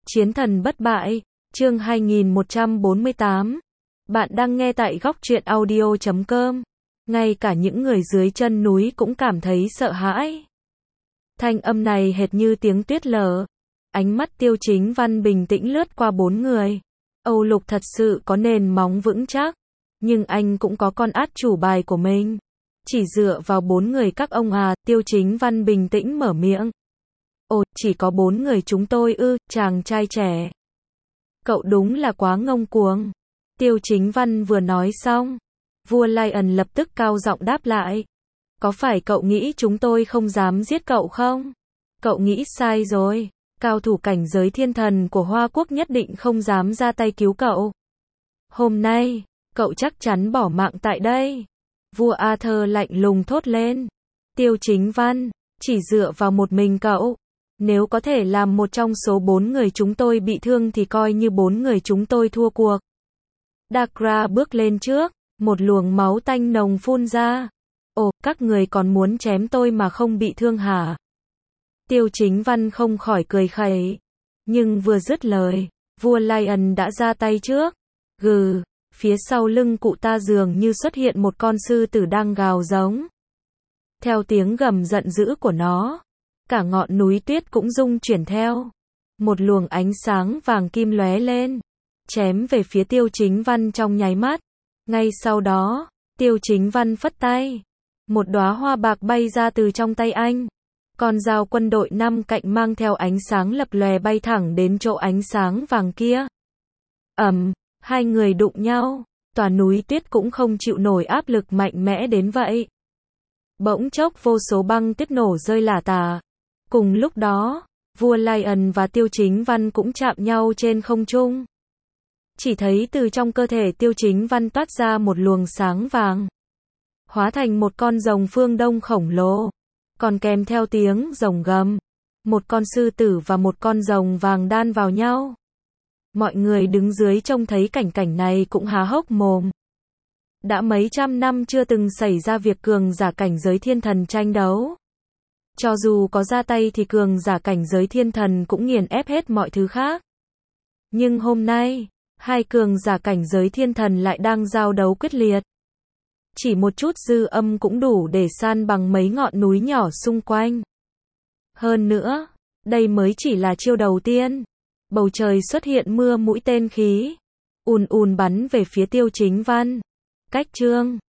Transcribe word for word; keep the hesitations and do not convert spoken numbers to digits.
Chiến thần bất bại, chương hai nghìn một trăm bốn mươi tám. Bạn đang nghe tại góc truyện audio chấm com. Ngay cả những người dưới chân núi cũng cảm thấy sợ hãi. Thanh âm này hệt như tiếng tuyết lở. Ánh mắt Tiêu Chính Văn bình tĩnh lướt qua bốn người. Âu Lục thật sự có nền móng vững chắc, nhưng anh cũng có con át chủ bài của mình. Chỉ dựa vào bốn người các ông à, Tiêu Chính Văn bình tĩnh mở miệng. Ồ, chỉ có bốn người chúng tôi ư, chàng trai trẻ. Cậu đúng là quá ngông cuồng. Tiêu Chính Văn vừa nói xong, vua Lion lập tức cao giọng đáp lại. Có phải cậu nghĩ chúng tôi không dám giết cậu không? Cậu nghĩ sai rồi. Cao thủ cảnh giới thiên thần của Hoa Quốc nhất định không dám ra tay cứu cậu. Hôm nay, cậu chắc chắn bỏ mạng tại đây. Vua Arthur lạnh lùng thốt lên. Tiêu Chính Văn, chỉ dựa vào một mình cậu. Nếu có thể làm một trong số bốn người chúng tôi bị thương thì coi như bốn người chúng tôi thua cuộc. Dakra bước lên trước, một luồng máu tanh nồng phun ra. Ồ, các người còn muốn chém tôi mà không bị thương hả? Tiêu Chính Văn không khỏi cười khẩy. Nhưng vừa dứt lời, vua Lion đã ra tay trước. Gừ, phía sau lưng cụ ta dường như xuất hiện một con sư tử đang gào giống. Theo tiếng gầm giận dữ của nó, cả ngọn núi tuyết cũng rung chuyển theo. Một luồng ánh sáng vàng kim lóe lên, chém về phía Tiêu Chính Văn trong nháy mắt. Ngay sau đó, Tiêu Chính Văn phất tay. Một đóa hoa bạc bay ra từ trong tay anh. Con dao quân đội năm cạnh mang theo ánh sáng lập lòe bay thẳng đến chỗ ánh sáng vàng kia. Ầm, hai người đụng nhau, tòa núi tuyết cũng không chịu nổi áp lực mạnh mẽ đến vậy. Bỗng chốc vô số băng tuyết nổ rơi lả tả. Cùng lúc đó, vua Lion và Tiêu Chính Văn cũng chạm nhau trên không trung. Chỉ thấy từ trong cơ thể Tiêu Chính Văn toát ra một luồng sáng vàng, hóa thành một con rồng phương Đông khổng lồ, còn kèm theo tiếng rồng gầm. Một con sư tử và một con rồng vàng đan vào nhau. Mọi người đứng dưới trông thấy cảnh cảnh này cũng há hốc mồm. Đã mấy trăm năm chưa từng xảy ra việc cường giả cảnh giới thiên thần tranh đấu. Cho dù có ra tay thì cường giả cảnh giới thiên thần cũng nghiền ép hết mọi thứ khác. Nhưng hôm nay, hai cường giả cảnh giới thiên thần lại đang giao đấu quyết liệt. Chỉ một chút dư âm cũng đủ để san bằng mấy ngọn núi nhỏ xung quanh. Hơn nữa, đây mới chỉ là chiêu đầu tiên. Bầu trời xuất hiện mưa mũi tên khí, ùn ùn bắn về phía Tiêu Chính Văn. Cách chương